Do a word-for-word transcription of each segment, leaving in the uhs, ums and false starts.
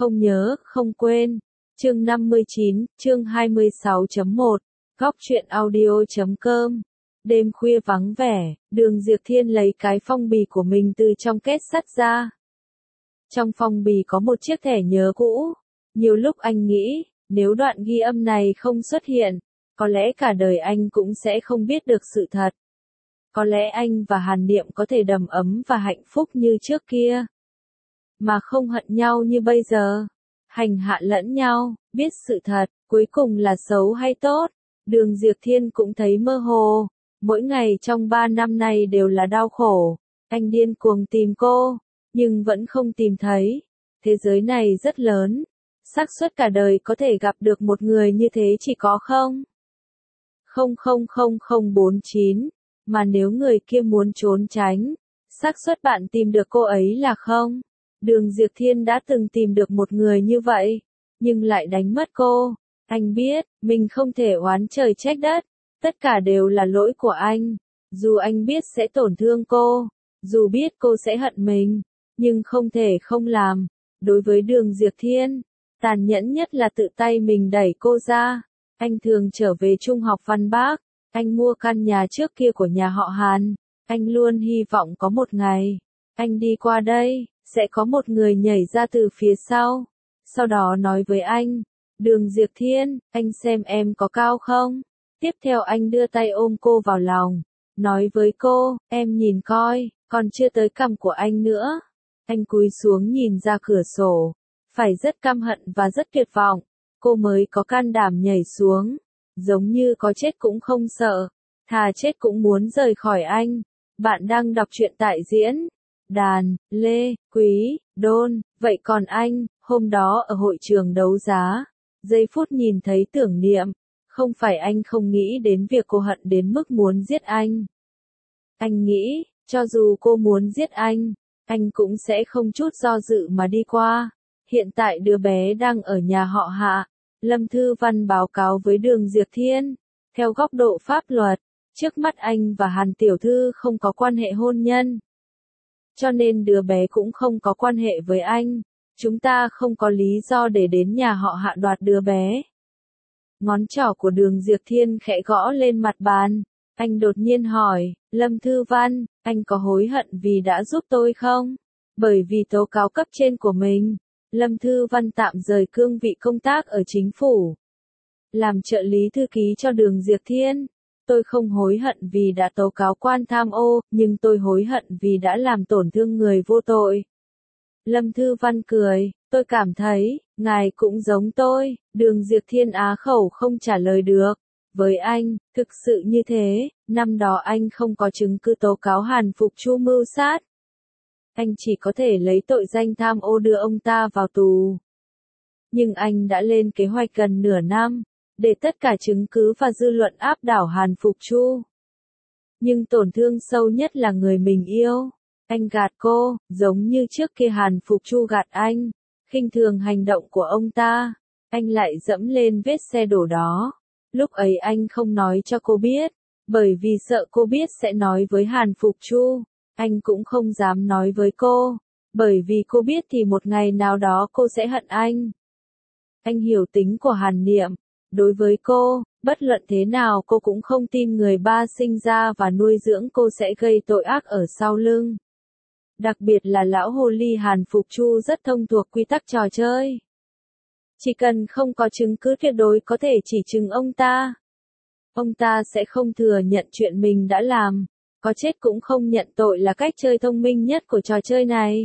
không nhớ, không quên. Chương năm mươi chín, chương hai mươi sáu chấm một, góc truyện audio chấm com. Đêm khuya vắng vẻ, Đường Diệp Thiên lấy cái phong bì của mình từ trong két sắt ra. Trong phong bì có một chiếc thẻ nhớ cũ. Nhiều lúc anh nghĩ, nếu đoạn ghi âm này không xuất hiện, có lẽ cả đời anh cũng sẽ không biết được sự thật. Có lẽ anh và Hàn Niệm có thể đầm ấm và hạnh phúc như trước kia, mà không hận nhau như bây giờ. Hành hạ lẫn nhau, biết sự thật, cuối cùng là xấu hay tốt. Đường Diệp Thiên cũng thấy mơ hồ. Mỗi ngày trong ba năm này đều là đau khổ. Anh điên cuồng tìm cô, nhưng vẫn không tìm thấy. Thế giới này rất lớn. Xác suất cả đời có thể gặp được một người như thế chỉ có không không không không không bốn chín. Mà nếu người kia muốn trốn tránh, xác suất bạn tìm được cô ấy là không. Đường Diệp Thiên đã từng tìm được một người như vậy, nhưng lại đánh mất cô. Anh biết, mình không thể oán trời trách đất. Tất cả đều là lỗi của anh. Dù anh biết sẽ tổn thương cô, dù biết cô sẽ hận mình, nhưng không thể không làm. Đối với Đường Diệp Thiên, tàn nhẫn nhất là tự tay mình đẩy cô ra. Anh thường trở về Trung học Văn Bác. Anh mua căn nhà trước kia của nhà họ Hàn. Anh luôn hy vọng có một ngày, anh đi qua đây, sẽ có một người nhảy ra từ phía sau. Sau đó nói với anh, Đường Diệp Thiên, anh xem em có cao không? Tiếp theo anh đưa tay ôm cô vào lòng, nói với cô, em nhìn coi, còn chưa tới cằm của anh nữa. Anh cúi xuống nhìn ra cửa sổ, phải rất căm hận và rất tuyệt vọng, cô mới có can đảm nhảy xuống, giống như có chết cũng không sợ, thà chết cũng muốn rời khỏi anh. Bạn đang đọc truyện tại diễn đàn, Lê, Quý, Đôn. Vậy còn anh, hôm đó ở hội trường đấu giá, giây phút nhìn thấy Tưởng Niệm, không phải anh không nghĩ đến việc cô hận đến mức muốn giết anh. Anh nghĩ, cho dù cô muốn giết anh, anh cũng sẽ không chút do dự mà đi qua. Hiện tại đứa bé đang ở nhà họ Hạ. Lâm Thư Văn báo cáo với Đường Diệp Thiên. Theo góc độ pháp luật, trước mắt anh và Hàn Tiểu Thư không có quan hệ hôn nhân. Cho nên đứa bé cũng không có quan hệ với anh. Chúng ta không có lý do để đến nhà họ Hạ đoạt đứa bé. Ngón trỏ của Đường Diệp Thiên khẽ gõ lên mặt bàn. Anh đột nhiên hỏi, Lâm Thư Văn, anh có hối hận vì đã giúp tôi không? Bởi vì tố cáo cấp trên của mình, Lâm Thư Văn tạm rời cương vị công tác ở chính phủ, làm trợ lý thư ký cho Đường Diệp Thiên. Tôi không hối hận vì đã tố cáo quan tham ô, nhưng tôi hối hận vì đã làm tổn thương người vô tội. Lâm Thư Văn cười, tôi cảm thấy, ngài cũng giống tôi. Đường Diệp Thiên á khẩu không trả lời được. Với anh, thực sự như thế, năm đó anh không có chứng cứ tố cáo Hàn Phục Chu mưu sát. Anh chỉ có thể lấy tội danh tham ô đưa ông ta vào tù. Nhưng anh đã lên kế hoạch gần nửa năm, để tất cả chứng cứ và dư luận áp đảo Hàn Phục Chu. Nhưng tổn thương sâu nhất là người mình yêu. Anh gạt cô, giống như trước kia Hàn Phục Chu gạt anh, khinh thường hành động của ông ta. Anh lại dẫm lên vết xe đổ đó. Lúc ấy anh không nói cho cô biết, bởi vì sợ cô biết sẽ nói với Hàn Phục Chu. Anh cũng không dám nói với cô, bởi vì cô biết thì một ngày nào đó cô sẽ hận anh. Anh hiểu tính của Hàn Niệm. Đối với cô, bất luận thế nào cô cũng không tin người ba sinh ra và nuôi dưỡng cô sẽ gây tội ác ở sau lưng. Đặc biệt là lão hồ ly Hàn Phục Chu rất thông thuộc quy tắc trò chơi. Chỉ cần không có chứng cứ tuyệt đối có thể chỉ trừng ông ta, ông ta sẽ không thừa nhận chuyện mình đã làm. Có chết cũng không nhận tội là cách chơi thông minh nhất của trò chơi này.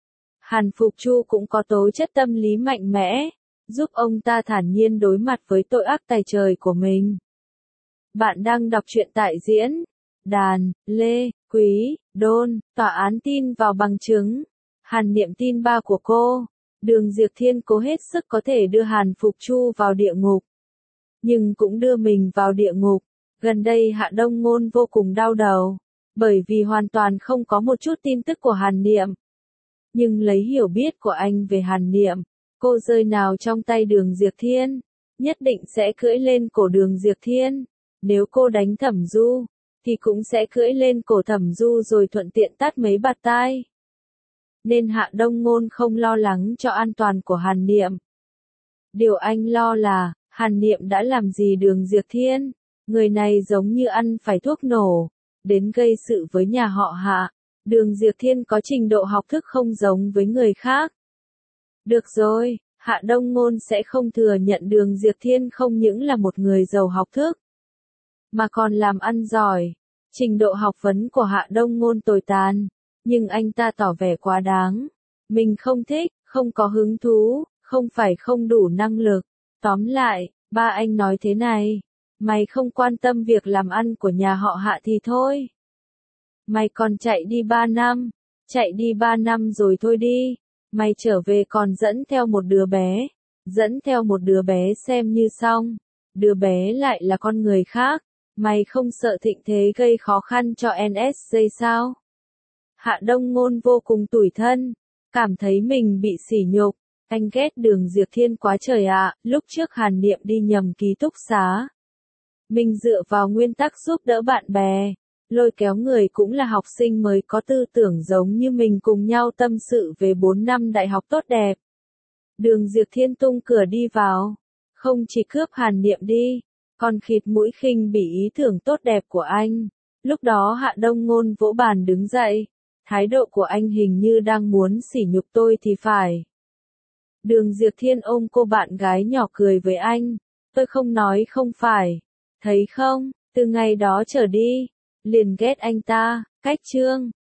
Hàn Phục Chu cũng có tố chất tâm lý mạnh mẽ, giúp ông ta thản nhiên đối mặt với tội ác tày trời của mình. Bạn đang đọc truyện tại diễn đàn, Lê, Quý, Đôn. Tòa án tin vào bằng chứng. Hàn Niệm tin ba của cô. Đường Diệp Thiên cố hết sức có thể đưa Hàn Phục Chu vào địa ngục, nhưng cũng đưa mình vào địa ngục. Gần đây Hạ Đông Ngôn vô cùng đau đầu, bởi vì hoàn toàn không có một chút tin tức của Hàn Niệm. Nhưng lấy hiểu biết của anh về Hàn Niệm, cô rơi nào trong tay Đường Diệp Thiên, nhất định sẽ cưỡi lên cổ Đường Diệp Thiên. Nếu cô đánh Thẩm Du, thì cũng sẽ cưỡi lên cổ Thẩm Du rồi thuận tiện tát mấy bạt tai. nên Hạ Đông Ngôn không lo lắng cho an toàn của Hàn Niệm. Điều anh lo là, Hàn Niệm đã làm gì Đường Diệp Thiên? Người này giống như ăn phải thuốc nổ, đến gây sự với nhà họ Hạ. Đường Diệp Thiên có trình độ học thức không giống với người khác. Được rồi, Hạ Đông Ngôn sẽ không thừa nhận Đường Diệp Thiên không những là một người giàu học thức, mà còn làm ăn giỏi. Trình độ học vấn của Hạ Đông Ngôn tồi tàn, nhưng anh ta tỏ vẻ quá đáng. Mình không thích, không có hứng thú, không phải không đủ năng lực. Tóm lại, ba anh nói thế này, mày không quan tâm việc làm ăn của nhà họ Hạ thì thôi. Mày còn chạy đi ba năm, chạy đi ba năm rồi thôi đi. Mày trở về còn dẫn theo một đứa bé, dẫn theo một đứa bé xem như xong. Đứa bé lại là con người khác, mày không sợ thịnh thế gây khó khăn cho en ét giê sao? Hạ Đông Ngôn vô cùng tủi thân, cảm thấy mình bị sỉ nhục. Anh ghét Đường Diệp Thiên quá trời ạ. Lúc trước Hàn Niệm đi nhầm ký túc xá, mình dựa vào nguyên tắc giúp đỡ bạn bè, lôi kéo người cũng là học sinh mới có tư tưởng giống như mình cùng nhau tâm sự về bốn năm đại học tốt đẹp. Đường Diệp Thiên tung cửa đi vào, không chỉ cướp Hàn Niệm đi, còn khịt mũi khinh bỉ ý tưởng tốt đẹp của anh. Lúc đó Hạ Đông Ngôn vỗ bàn đứng dậy, thái độ của anh hình như đang muốn sỉ nhục tôi thì phải. Đường Diệp Thiên ôm cô bạn gái nhỏ cười với anh, tôi không nói không phải, thấy không, từ ngày đó trở đi, liền ghét anh ta. Cách chương